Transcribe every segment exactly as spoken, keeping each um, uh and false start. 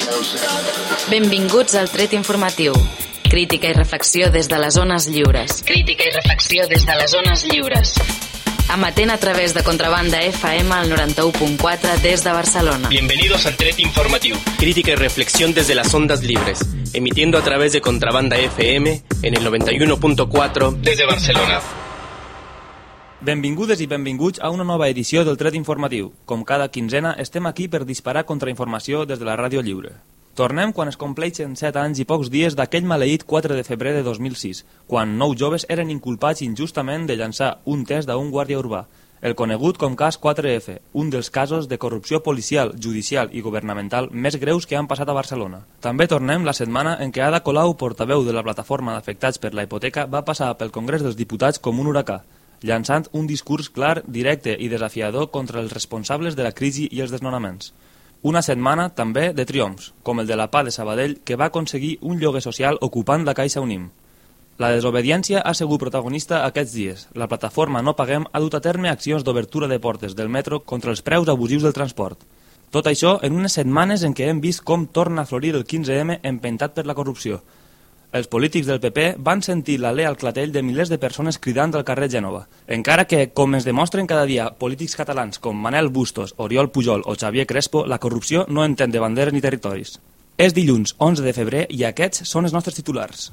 Benvinguts al Tret Informatiu. Crítica i reflexió des de les zones lliures. Crítica i reflexió des de les zones lliures. Amatent a través de Contrabanda F M al noventa u punto cuatro desde Barcelona. Bienvenidos al Tret Informatiu. Crítica y reflexión desde las ondas libres. Emitiendo a través de Contrabanda F M en el noventa y uno punto cuatro desde Barcelona. Benvingudes i benvinguts a una nova edició del Tret Informatiu. Com cada quinzena, estem aquí per disparar contrainformació des de la ràdio lliure. Tornem quan es compleixen set anys i pocs dies d'aquell maleït quatre de febrer de dos mil sis, quan nou joves eren inculpats injustament de llançar un test a un guàrdia urbà, el conegut com cas quatre efe, un dels casos de corrupció policial, judicial i governamental més greus que han passat a Barcelona. També tornem la setmana en què Ada Colau, portaveu de la plataforma d'afectats per la hipoteca, va passar pel Congrés dels Diputats com un huracà, llançant un discurs clar, directe i desafiador contra els responsables de la crisi i els desnonaments. Una setmana també de triomfs, com el de la P A de Sabadell, que va aconseguir un lloguer social ocupant la Caixa Unim. La desobediència ha sigut protagonista aquests dies. La plataforma No Paguem ha dut a terme accions d'obertura de portes del metro contra els preus abusius del transport. Tot això en unes setmanes en què hem vist com torna a florir el quinze eme empentat per la corrupció. Els polítics del pe pe van sentir l'alè al clatell de milers de persones cridant al carrer Gènova. Encara que, com es demostren cada dia polítics catalans com Manel Bustos, Oriol Pujol o Xavier Crespo, la corrupció no entén de banderes ni territoris. És dilluns onze de febrer i aquests són els nostres titulars.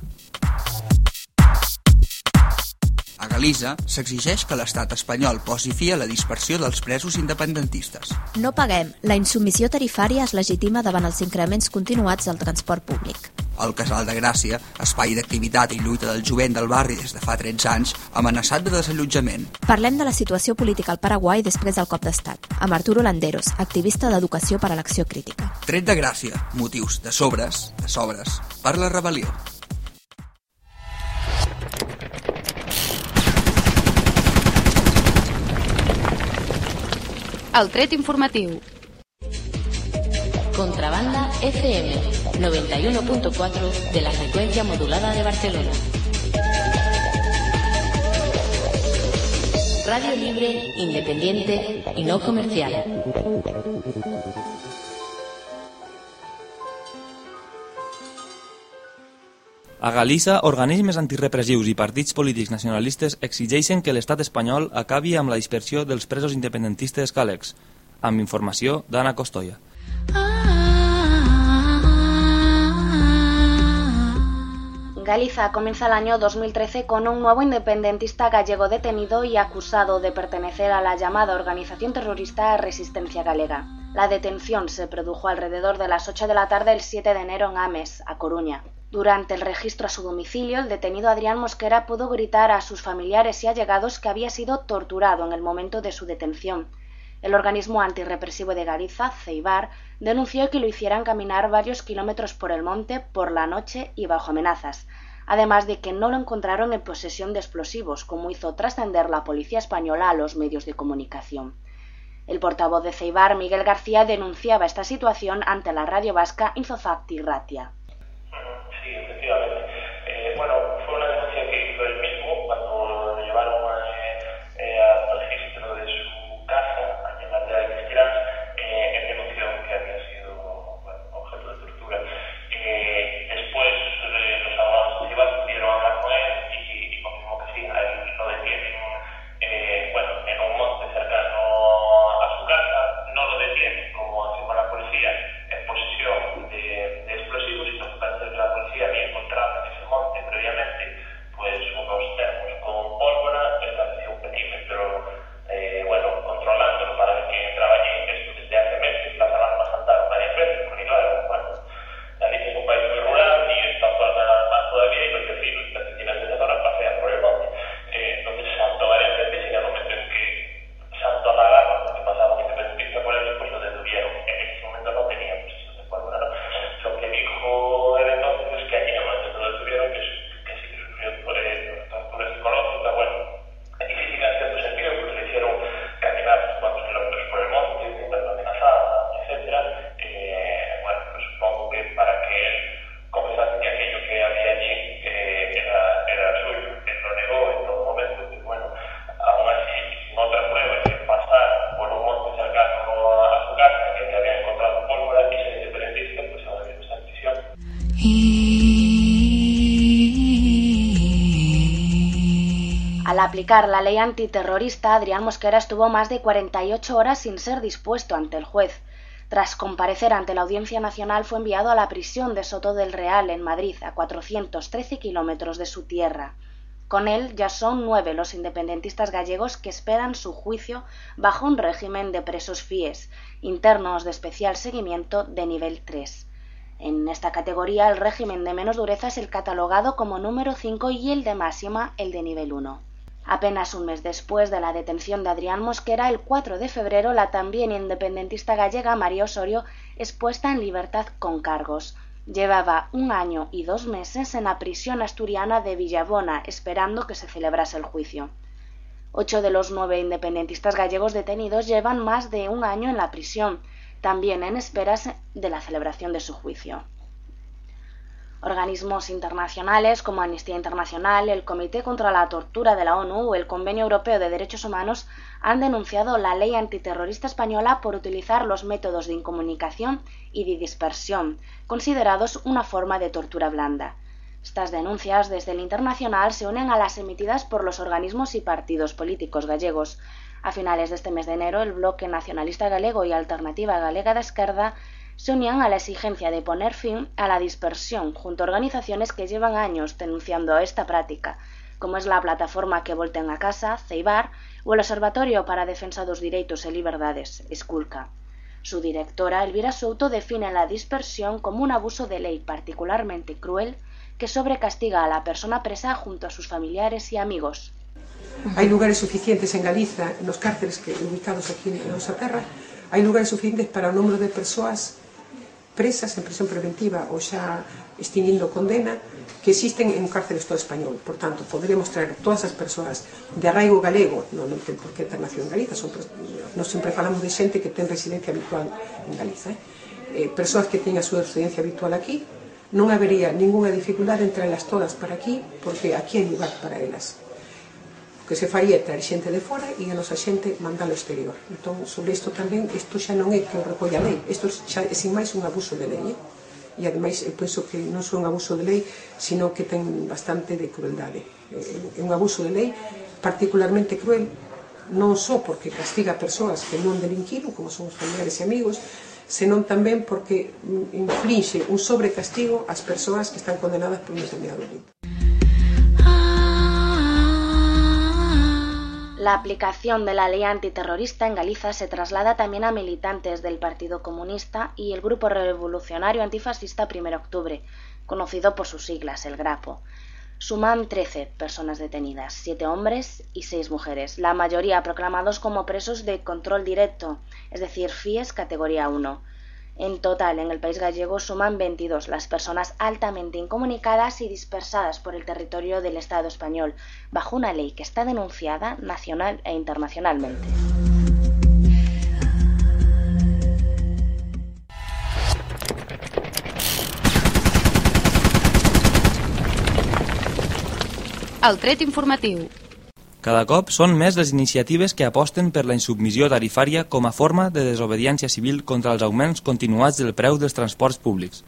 A Galícia s'exigeix que l'estat espanyol posi fi a la dispersió dels presos independentistes. No paguem. La insubmissió tarifària es legitima davant els increments continuats del transport públic. El Casal de Gràcia, espai d'activitat i lluita del jovent del barri des de fa tretze anys, amenaçat de desallotjament. Parlem de la situació política al Paraguai després del cop d'estat, amb Arturo Landeros, activista d'Educació per a l'Acció Crítica. Tret de Gràcia, motius de sobres, de sobres, per la rebel·lió. El Tret Informatiu. Contrabanda F M, noventa y uno punto cuatro de la frecuencia modulada de Barcelona. Radio libre, independiente y no comercial. A Galícia, organismes antirepressius i partits polítics nacionalistes exigeixen que l'estat espanyol acabi amb la dispersió dels presos independentistes càlecs. Amb informació d'Anna Costoya. Galicia comienza el año dos mil trece con un nuevo independentista gallego detenido y acusado de pertenecer a la llamada organización terrorista Resistencia Galega. La detención se produjo alrededor de las ocho de la tarde el siete de enero en Ames, a Coruña. Durante el registro a su domicilio, el detenido Adrián Mosquera pudo gritar a sus familiares y allegados que había sido torturado en el momento de su detención. El organismo antirrepresivo de Galicia, Ceibar, denunció que lo hicieran caminar varios kilómetros por el monte por la noche y bajo amenazas, además de que no lo encontraron en posesión de explosivos, como hizo trascender la policía española a los medios de comunicación. El portavoz de Ceibar, Miguel García, denunciaba esta situación ante la radio vasca Infozapti Ratia. Sí, efectivamente. Eh, bueno, fue una denuncia que hizo él mismo cuando lo llevaron eh, eh, al registro de su casa, aquí en la aldea de Cristians, eh, en denunció que había sido bueno, objeto de tortura. Eh, después eh, los abogados de Ceibar pudieron hablar con él y, y confirmó que sí, a él lo detienen eh, bueno, en un monte cercano a su casa, no lo detienen, como afirma la policía, en posesión de, de explosivos, sino que parece que la policía había encontrado Al aplicar la ley antiterrorista, Adrián Mosquera estuvo más de cuarenta y ocho horas sin ser dispuesto ante el juez. Tras comparecer ante la Audiencia Nacional, fue enviado a la prisión de Soto del Real, en Madrid, a cuatrocientos trece kilómetros de su tierra. Con él ya son nueve los independentistas gallegos que esperan su juicio bajo un régimen de presos FIES, internos de especial seguimiento de nivel tres. En esta categoría, el régimen de menos dureza es el catalogado como número cinco y el de máxima el de nivel uno. Apenas un mes después de la detención de Adrián Mosquera, el cuatro de febrero, la también independentista gallega María Osorio es puesta en libertad con cargos. Llevaba un año y dos meses en la prisión asturiana de Villabona, esperando que se celebrase el juicio. Ocho de los nueve independentistas gallegos detenidos llevan más de un año en la prisión, también en esperas de la celebración de su juicio. Organismos internacionales como Amnistía Internacional, el Comité contra la Tortura de la ONU o el Convenio Europeo de Derechos Humanos han denunciado la ley antiterrorista española por utilizar los métodos de incomunicación y de dispersión, considerados una forma de tortura blanda. Estas denuncias desde el internacional se unen a las emitidas por los organismos y partidos políticos gallegos. A finales de este mes de enero, el Bloque Nacionalista Galego y Alternativa Galega de Esquerda se unían a la exigencia de poner fin a la dispersión junto a organizaciones que llevan años denunciando esta práctica, como es la plataforma Que Volten a Casa, Ceibar, o el Observatorio para a Defensa dos Direitos e Liberdades, Esculca. Su directora, Elvira Souto, define la dispersión como un abuso de ley particularmente cruel que sobrecastiga a la persona presa junto a sus familiares y amigos. Hay lugares suficientes en Galiza, en los cárceles que ubicados aquí en nosa terra, hai lugares suficientes para o número de persoas presas en prisión preventiva ou xa extinguindo condena que existen en cárceles todo español. Por tanto, poderíamos traer todas as persoas de arraigo galego, non, non ten por que ter nación en Galiza, son, nós sempre falamos de xente que ten residencia habitual en Galiza, eh? Eh, persoas que ten a súa residencia habitual aquí, non habería ninguna dificultade en traerlas todas para aquí, porque aquí hai lugar para elas. O que se faría é traer xente de fora e a nosa xente mandalo ao exterior. Entón, sobre isto tamén, isto xa non é que o recolla a lei, isto xa é sin máis un abuso de lei, eh? E ademais, eu penso que non só un abuso de lei, sino que ten bastante de crueldade. É un abuso de lei particularmente cruel, non só porque castiga a persoas que non delinquiron, como son os familiares e amigos, senón tamén porque inflige un sobrecastigo ás persoas que están condenadas por un determinado delito. La aplicación de la ley antiterrorista en Galiza se traslada también a militantes del Partido Comunista y el Grupo Revolucionario Antifascista Primero Octubre, conocido por sus siglas, el GRAPO. Suman trece personas detenidas, siete hombres y seis mujeres, la mayoría proclamados como presos de control directo, es decir, FIES categoría uno. En total, en el país gallego suman veintidós las personas altamente incomunicadas y dispersadas por el territorio del Estado español, bajo una ley que está denunciada nacional e internacionalmente. El tret informatiu. Cada cop són més les iniciatives que aposten per la insubmissió tarifària com a forma de desobediència civil contra els augments continuats del preu dels transports públics.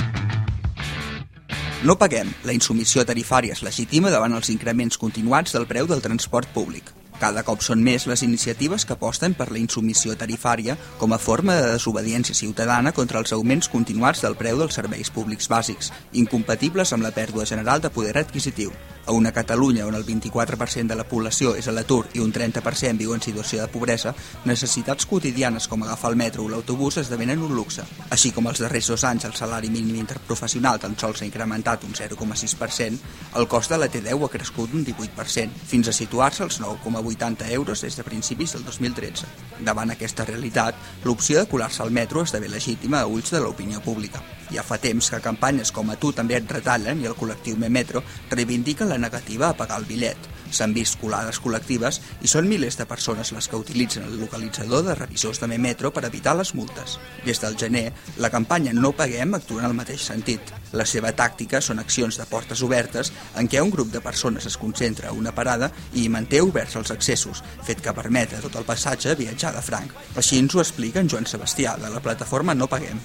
No paguem. La insubmissió tarifària es legitima davant els increments continuats del preu del transport públic. Cada cop són més les iniciatives que aposten per la insubmissió tarifària com a forma de desobediència ciutadana contra els augments continuats del preu dels serveis públics bàsics, incompatibles amb la pèrdua general de poder adquisitiu. A una Catalunya on el vint-i-quatre per cent de la població és a l'atur i un trenta per cent viu en situació de pobresa, necessitats quotidianes com agafar el metro o l'autobús esdevenen un luxe. Així com els darrers dos anys el salari mínim interprofessional tan sols s'ha incrementat un zero coma sis per cent, el cost de la T deu ha crescut un divuit per cent, fins a situar-se als nou coma vuitanta euros des de principis del dos mil tretze. Davant aquesta realitat, l'opció de colar-se al metro esdevé legítima a ulls de l'opinió pública. Ja fa temps que campanyes com A tu també et retallen i el col·lectiu Me Metro reivindiquen la negativa a pagar el bitllet. S'han vist colades col·lectives i són milers de persones les que utilitzen el localitzador de revisors de Me Metro per evitar les multes. Des del gener, la campanya No Paguem actua en el mateix sentit. La seva tàctica són accions de portes obertes en què un grup de persones es concentra a una parada i hi manté oberts els accessos, fet que permet a tot el passatge viatjar de franc. Així ens ho explica en Joan Sebastià, de la plataforma No Paguem.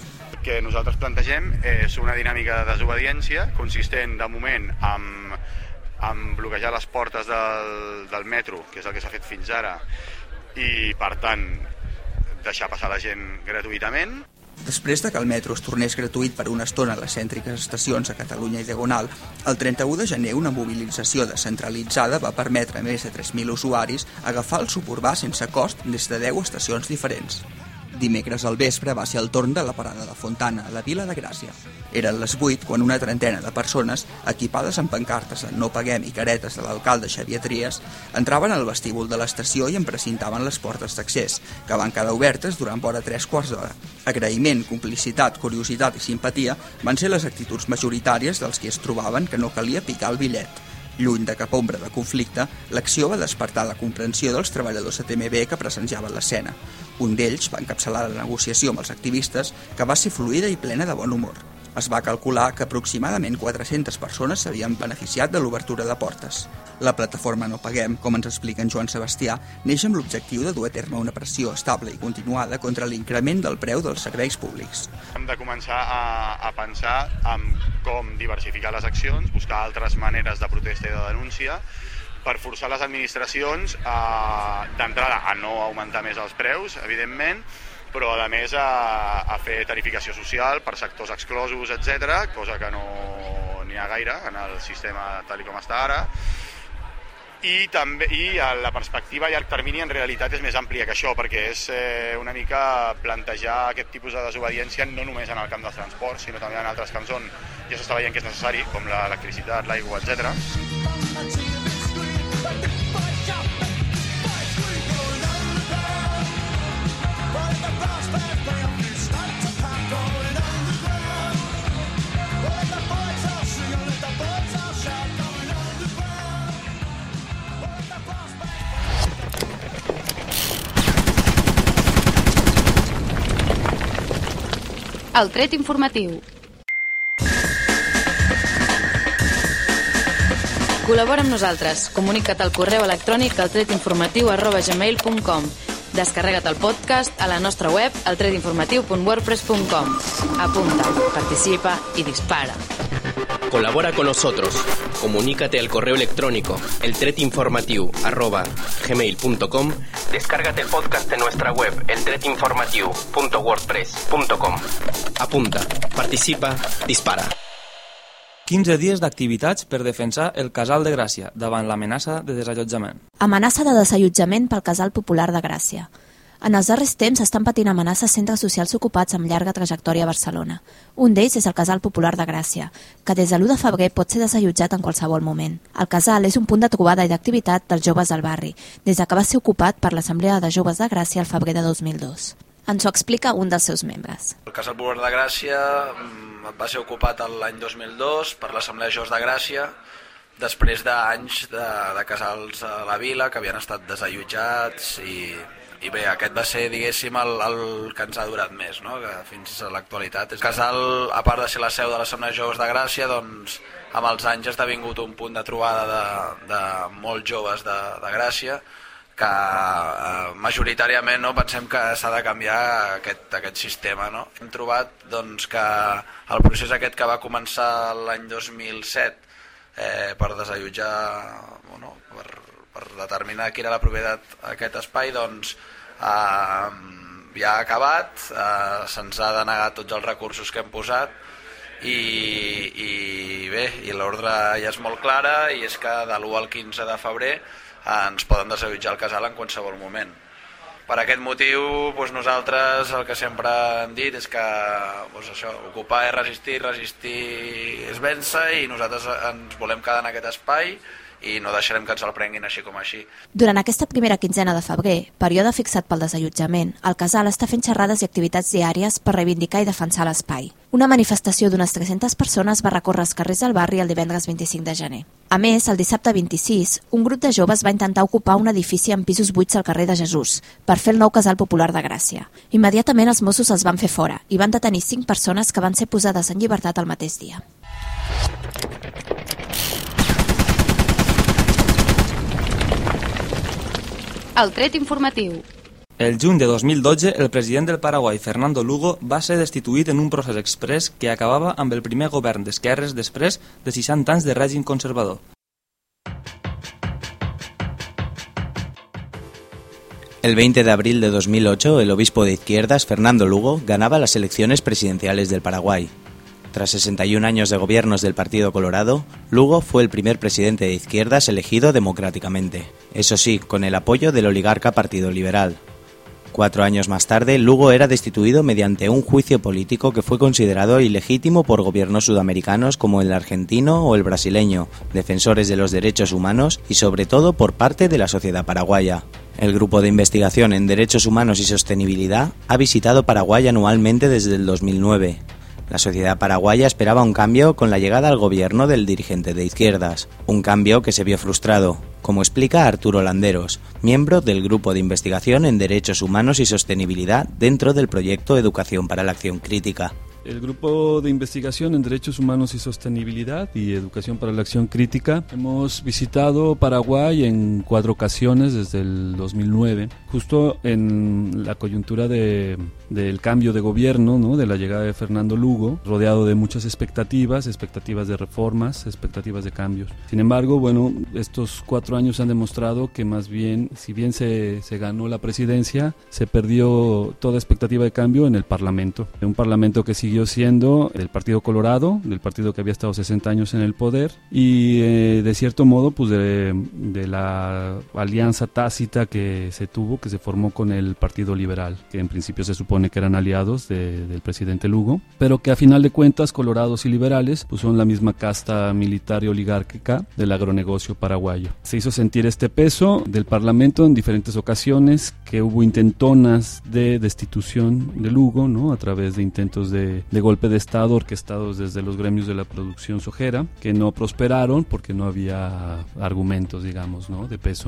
que nosaltres plantegem és una dinàmica de desobediència consistent, de moment, en, en bloquejar les portes del, del metro, que és el que s'ha fet fins ara, i, per tant, deixar passar la gent gratuïtament. Després de que el metro es tornés gratuït per una estona a les cèntriques estacions a Catalunya i Diagonal, el trenta-u de gener una mobilització descentralitzada va permetre a més de tres mil usuaris agafar el suburbà sense cost des de deu estacions diferents. Dimecres al vespre va ser el torn de la parada de Fontana, a la Vila de Gràcia. Eren les vuit quan una trentena de persones, equipades amb pancartes en No paguem i caretes de l'alcalde Xavier Trias, entraven al vestíbul de l'estació i en precintaven les portes d'accés, que van quedar obertes durant vora tres quarts d'hora. Agraïment, complicitat, curiositat i simpatia van ser les actituds majoritàries dels qui es trobaven que no calia picar el bitllet. Lluny de cap ombra de conflicte, l'acció va despertar la comprensió dels treballadors de T M B que presenciaven l'escena. Un d'ells va encapçalar la negociació amb els activistes, que va ser fluida i plena de bon humor. Es va calcular que aproximadament quatre-centes persones s'havien beneficiat de l'obertura de portes. La plataforma No Paguem, com ens explica en Joan Sebastià, neix amb l'objectiu de dur a terme una pressió estable i continuada contra l'increment del preu dels serveis públics. Hem de començar a, a pensar en com diversificar les accions, buscar altres maneres de protesta i de denúncia, per forçar les administracions d'entrada a no augmentar més els preus, evidentment, però a més a, a fer tarificació social per sectors exclosos, etcètera, cosa que no n'hi ha gaire en el sistema tal com està ara. I, també, i la perspectiva a llarg termini en realitat és més àmplia que això, perquè és eh, una mica plantejar aquest tipus de desobediència no només en el camp dels transports, sinó també en altres camps on ja s'està veient que és necessari, com l'electricitat, l'aigua, etcètera. El tret informatiu. Col·labora amb nosaltres. Comunica't al correu electrònic al tret informatiu arroba gmail punt com. Descarrega't el podcast a la nostra web al tret informatiu punt wordpress punt com. Apunta, participa y dispara. Colabora con nosotros. Comunícate al correo electrónico eltretinformatiu arroba gmail punto com. Descárgate el podcast de nuestra web eltretinformatiu punto wordpress punto com. Apunta, participa, dispara. quinze dies d'activitats per defensar el Casal de Gràcia davant l'amenaça de desallotjament. Amenaça de desallotjament pel Casal Popular de Gràcia. En els darrers temps estan patint amenaces centres socials ocupats amb llarga trajectòria a Barcelona. Un d'ells és el Casal Popular de Gràcia, que des de l'u de febrer pot ser desallotjat en qualsevol moment. El casal és un punt de trobada i d'activitat dels joves del barri, des que va ser ocupat per l'Assemblea de Joves de Gràcia al febrer de dos mil dos. Ens ho explica un dels seus membres. El Casal Popular de Gràcia va ser ocupat l'any dos mil dos per l'Assemblea de Joves de Gràcia, després d'anys de, de casals a la vila que havien estat desallotjats i... I bé, aquest va ser, diguéssim, el, el que ens ha durat més, no? Que fins a l'actualitat. El casal, a part de ser la seu de l'Assemblea de Joves de Gràcia, doncs, amb els anys ha esdevingut un punt de trobada de, de molts joves de, de Gràcia, que eh, majoritàriament no, pensem que s'ha de canviar aquest, aquest sistema. No? Hem trobat doncs, que el procés aquest que va començar l'any dos mil set eh, per desallotjar, bueno, per, per determinar qui era la propietat d'aquest espai, doncs, Uh, ja ha acabat, uh, se'ns ha denegat tots els recursos que hem posat i, i bé, i l'ordre ja és molt clara i és que de l'u al quinze de febrer uh, ens poden desallotjar el casal en qualsevol moment. Per aquest motiu doncs nosaltres el que sempre hem dit és que doncs això, ocupar és resistir, resistir és vèncer i nosaltres ens volem quedar en aquest espai i no deixarem que ens el prenguin així com així. Durant aquesta primera quinzena de febrer, període fixat pel desallotjament, el casal està fent xerrades i activitats diàries per reivindicar i defensar l'espai. Una manifestació d'unes tres-centes persones va recórrer els carrers del barri el divendres vint-i-cinc de gener. A més, el dissabte vint-i-sis, un grup de joves va intentar ocupar un edifici amb pisos buits al carrer de Jesús per fer el nou Casal Popular de Gràcia. Immediatament els Mossos els van fer fora i van detenir cinc persones que van ser posades en llibertat el mateix dia. El tret informatiu. El juny de dos mil dotze, el president del Paraguai, Fernando Lugo, va ser destituït en un procés exprés que acabava amb el primer govern d'esquerres després de seixanta anys de règim conservador. El veinte de abril de dos mil ocho, el obispo de izquierdas, Fernando Lugo, ganaba las elecciones presidenciales del Paraguay. Tras sesenta y un años de gobiernos del Partido Colorado, Lugo fue el primer presidente de izquierdas elegido democráticamente, eso sí, con el apoyo del oligarca Partido Liberal. Cuatro años más tarde, Lugo era destituido mediante un juicio político que fue considerado ilegítimo por gobiernos sudamericanos como el argentino o el brasileño, defensores de los derechos humanos y sobre todo por parte de la sociedad paraguaya. El Grupo de Investigación en Derechos Humanos y Sostenibilidad ha visitado Paraguay anualmente desde el dos mil nueve. La sociedad paraguaya esperaba un cambio con la llegada al gobierno del dirigente de izquierdas, un cambio que se vio frustrado, como explica Arturo Landeros, miembro del Grupo de Investigación en Derechos Humanos y Sostenibilidad dentro del proyecto Educación para la Acción Crítica. El Grupo de Investigación en Derechos Humanos y Sostenibilidad y Educación para la Acción Crítica hemos visitado Paraguay en cuatro ocasiones desde el dos mil nueve, justo en la coyuntura de, del cambio de gobierno, ¿no?, de la llegada de Fernando Lugo, rodeado de muchas expectativas, expectativas de reformas, expectativas de cambios. Sin embargo, bueno, estos cuatro años han demostrado que más bien, si bien se, se ganó la presidencia, se perdió toda expectativa de cambio en el Parlamento, un Parlamento que sigue siendo del Partido Colorado, del partido que había estado sesenta años en el poder y eh, de cierto modo pues de, de la alianza tácita que se tuvo, que se formó con el Partido Liberal, que en principio se supone que eran aliados de, del presidente Lugo, pero que a final de cuentas colorados y liberales pues son la misma casta militar y oligárquica del agronegocio paraguayo. Se hizo sentir este peso del Parlamento en diferentes ocasiones, que hubo intentonas de destitución de Lugo, ¿no?, a través de intentos de de golpe de Estado orquestados desde los gremios de la producción sojera, que no prosperaron porque no había argumentos, digamos, ¿no?, de peso.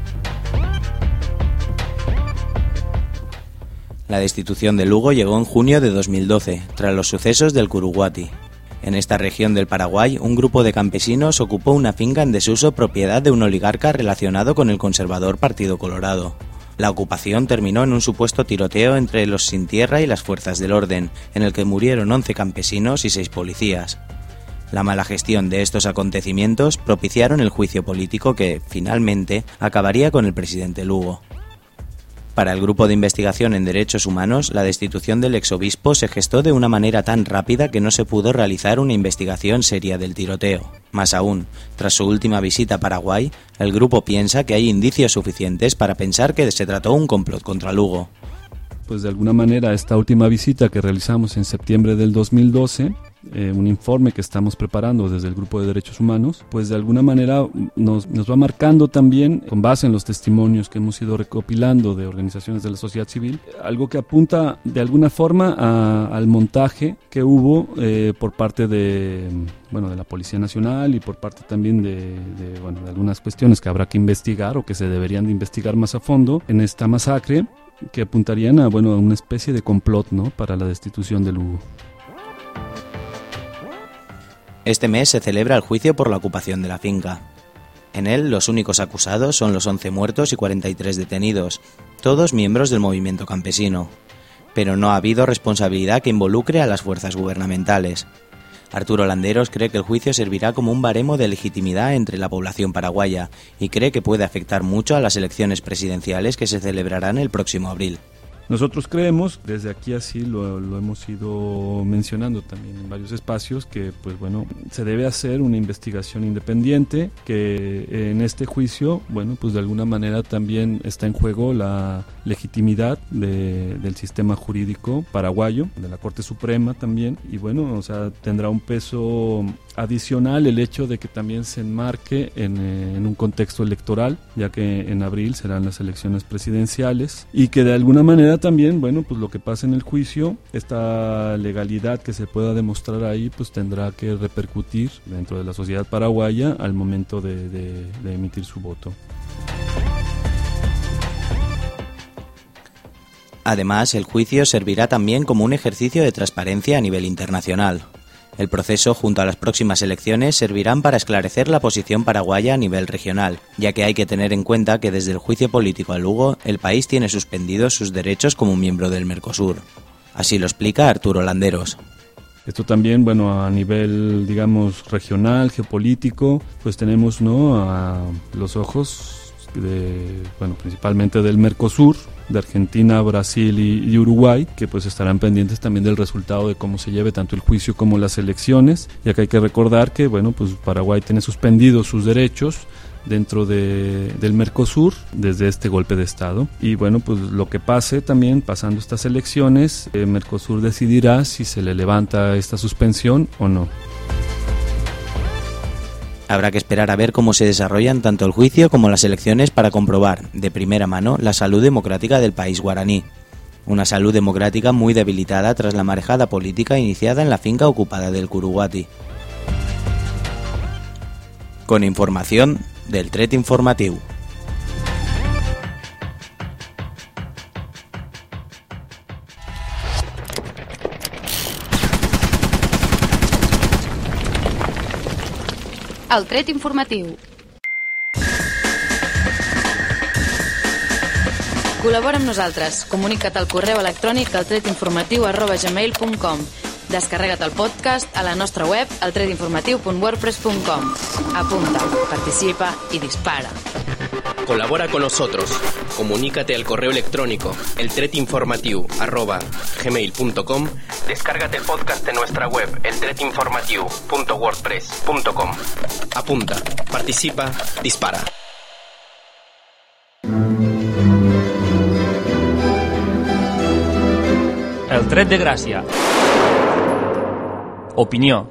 La destitución de Lugo llegó en junio de dos mil doce, tras los sucesos del Curuguati. En esta región del Paraguay, un grupo de campesinos ocupó una finca en desuso propiedad de un oligarca relacionado con el conservador Partido Colorado. La ocupación terminó en un supuesto tiroteo entre los sin tierra y las fuerzas del orden, en el que murieron once campesinos y seis policías. La mala gestión de estos acontecimientos propiciaron el juicio político que, finalmente, acabaría con el presidente Lugo. Para el Grupo de Investigación en Derechos Humanos, la destitución del exobispo se gestó de una manera tan rápida que no se pudo realizar una investigación seria del tiroteo. Más aún, tras su última visita a Paraguay, el grupo piensa que hay indicios suficientes para pensar que se trató un complot contra Lugo. Pues de alguna manera esta última visita que realizamos en septiembre del dos mil doce, eh, un informe que estamos preparando desde el Grupo de Derechos Humanos, pues de alguna manera nos, nos va marcando también, con base en los testimonios que hemos ido recopilando de organizaciones de la sociedad civil, algo que apunta de alguna forma a, al montaje que hubo eh, por parte de, bueno, de la Policía Nacional y por parte también de, de, bueno, de algunas cuestiones que habrá que investigar o que se deberían de investigar más a fondo en esta masacre, que apuntarían a, bueno, a una especie de complot, ¿no?, para la destitución de Lugo. Este mes se celebra el juicio por la ocupación de la finca. En él, los únicos acusados son los once muertos y cuarenta y tres detenidos, todos miembros del movimiento campesino. Pero no ha habido responsabilidad que involucre a las fuerzas gubernamentales. Arturo Landeros cree que el juicio servirá como un baremo de legitimidad entre la población paraguaya y cree que puede afectar mucho a las elecciones presidenciales que se celebrarán el próximo abril. Nosotros creemos, desde aquí así lo, lo hemos ido mencionando también en varios espacios, que pues bueno, se debe hacer una investigación independiente, que en este juicio, bueno, pues de alguna manera también está en juego la legitimidad de, del sistema jurídico paraguayo, de la Corte Suprema también, y bueno, o sea, tendrá un peso adicional el hecho de que también se enmarque en, en un contexto electoral, ya que en abril serán las elecciones presidenciales, y que de alguna manera también, bueno, pues lo que pasa en el juicio, esta legalidad que se pueda demostrar ahí, pues tendrá que repercutir dentro de la sociedad paraguaya al momento de, de, de emitir su voto. Además, el juicio servirá también como un ejercicio de transparencia a nivel internacional. El proceso, junto a las próximas elecciones, servirán para esclarecer la posición paraguaya a nivel regional, ya que hay que tener en cuenta que desde el juicio político a Lugo, el país tiene suspendidos sus derechos como miembro del Mercosur. Así lo explica Arturo Landeros. Esto también, bueno, a nivel, digamos, regional, geopolítico, pues tenemos, ¿no?, a los ojos de, bueno, principalmente del Mercosur, de Argentina, Brasil y, y Uruguay, que pues estarán pendientes también del resultado de cómo se lleve tanto el juicio como las elecciones, ya que hay que recordar que, bueno, pues Paraguay tiene suspendidos sus derechos dentro de, del Mercosur desde este golpe de Estado. Y bueno, pues lo que pase también, pasando estas elecciones, el Mercosur decidirá si se le levanta esta suspensión o no. Habrá que esperar a ver cómo se desarrollan tanto el juicio como las elecciones para comprobar, de primera mano, la salud democrática del país guaraní. Una salud democrática muy debilitada tras la marejada política iniciada en la finca ocupada del Curuguati. Con información del Tret Informatiu. El Tret Informatiu. Col·labora amb nosaltres. Comunica't al correu electrònic al tretinformatiu arroba gmail punt com. Descarrega't el podcast a la nostra web al tretinformatiu punt wordpress punt com. Apunta, participa y dispara. Colabora con nosotros. Comunícate al correo electrónico eltretinformatiu arroba gmail punto com. Descárgate el podcast en nuestra web eltretinformatiu punto wordpress punto com. Apunta, participa, dispara. El tret de gràcia. Opinió.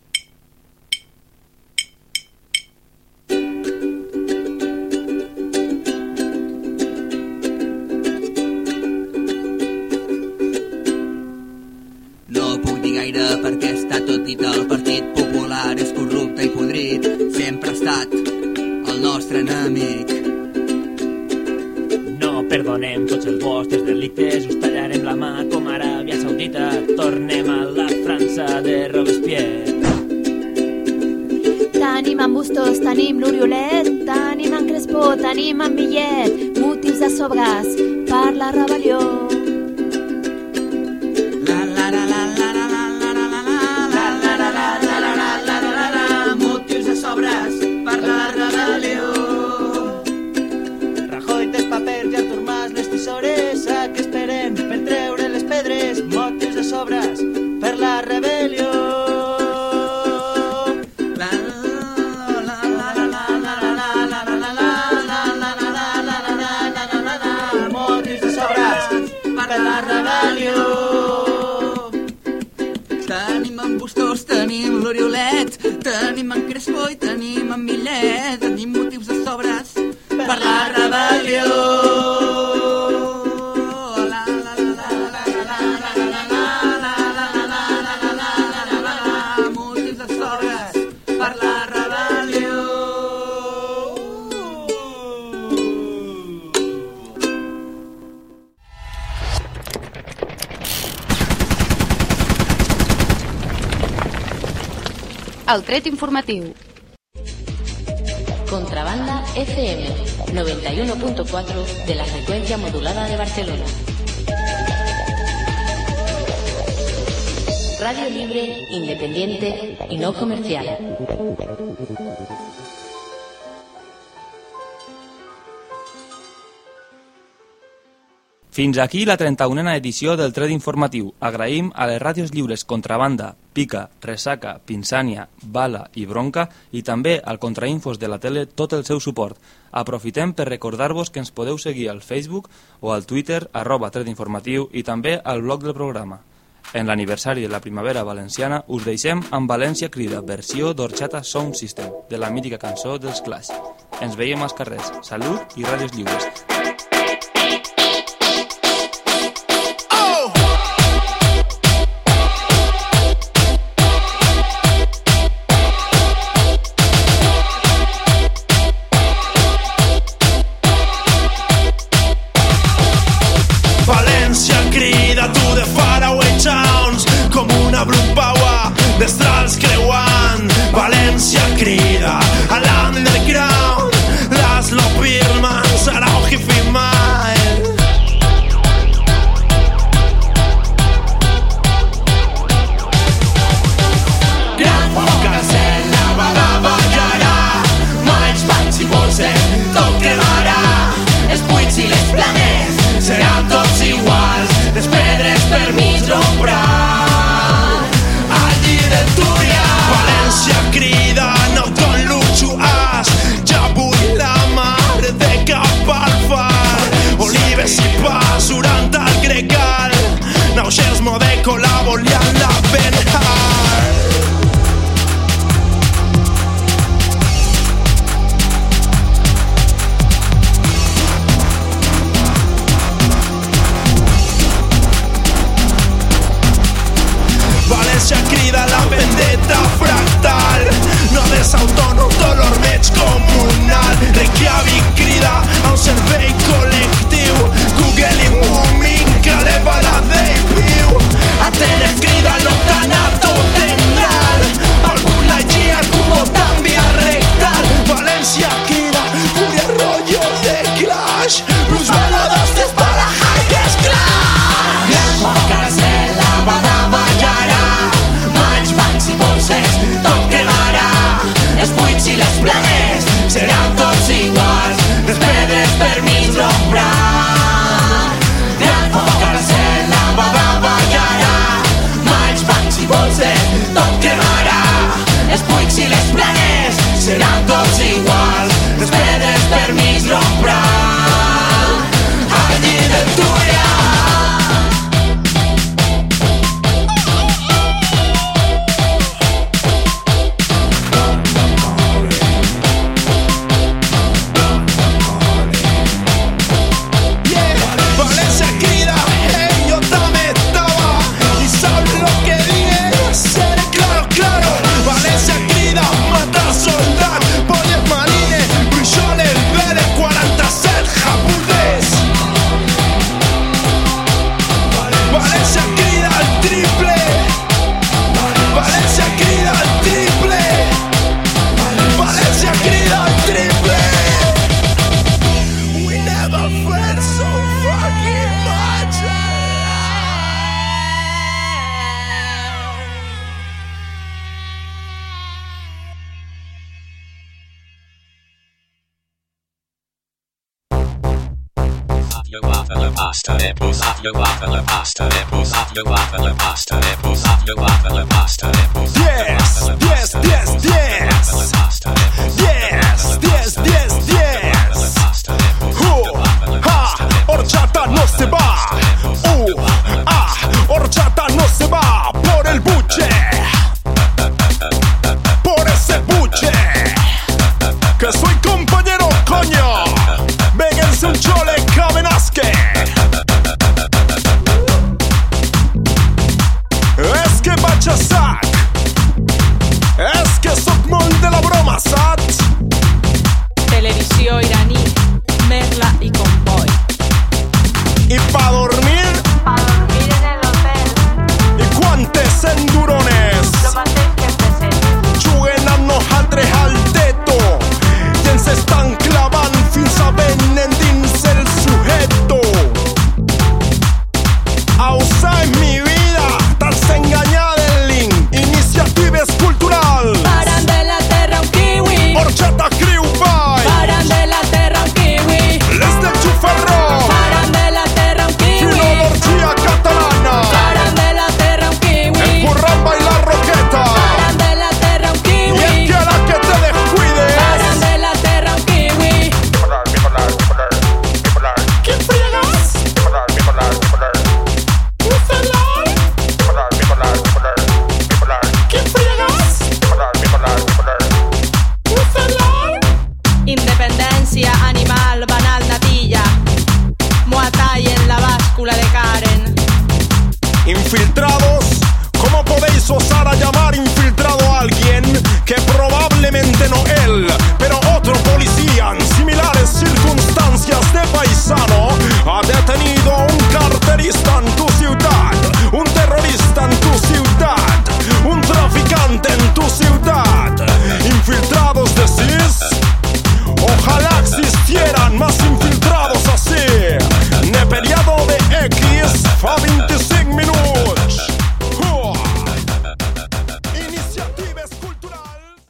No puc dir gaire perquè està tot dit. El Partit Popular és corrupte i podrit. Sempre ha estat el nostre enemic. No perdonem tots els vostres delictes, us tallarem la mà com Aràbia Saudita. Tornem a la França de Robespierre. Tenim en Bustos, tenim l'Oriolet, tenim en Crespo, tenim en Millet, motius de sobres per la rebel·lió. La la la la la la la la la la la la la la la la la la motius de sobres per la rebel·lió. Rajoy té els papers i Artur Mas les tisores. A què esperem per treure les pedres? Motius de sobres per la rebel·lió. Tenim en Bustos, tenim l'Oriolet, tenim en Crespo i tenim en Millet. Tenim motius de sobres per la rebel·lió. Motius de sobres per la rebel·lió. El Tret Informatiu. Contrabanda F M noventa y uno punto cuatro de la frecuencia modulada de Barcelona. Radio libre, independiente y no comercial. Fins aquí la trenta-unena edició del Tret Informatiu. Agraïm a les ràdios lliures Contrabanda, Pica, Resaca, Pinsània, Bala i Bronca i també al Contrainfos de la tele tot el seu suport. Aprofitem per recordar-vos que ens podeu seguir al Facebook o al Twitter arroba Tret Informatiu i també al blog del programa. En l'aniversari de la primavera valenciana us deixem amb València Crida, versió d'Orxata Sound System, de la mítica cançó dels Clash. Ens veiem als carrers. Salut i ràdios lliures. València crida to the faraway towns com una blue power destrà túnels creuant. València crida a l'underground, Laszlo Pirman, Sarauj i Fimael. Gran foc al cel, la vaga ballarà, malls, banys i bolses, tot quedarà. Els buits i les planes seran tots iguals, les pedres per mig rompran. Allí del Túria, València crida, no con luxuàs, ja vull la mar de cap al far. Olives i pa, surant al gregal, Nauxers Modeco la volien la penjar. València crida la vendetta fractal, no desautònom, dolor mig comunal. Reykjavik crida a un servei col·lectiu, Google i Moomin que eleva la Deipiu. Atenes crida l'Octanato tendral, algun la gia como també rectal. València crida furia rollo de Clash, Bruce Balados dispara High Clash. Gran foc al cel, la vaga ballarà, malls, bancs i bolses, tot quedarà. Els buits i les planes seran tots iguals, les pedres per mig rompran. Gran foc al cel, la vaga ballarà, malls, bancs i bolses, tot quedarà. Els buits i les planes seran tots iguals, les pedres per mig rompran. Allí del Túria. Yes!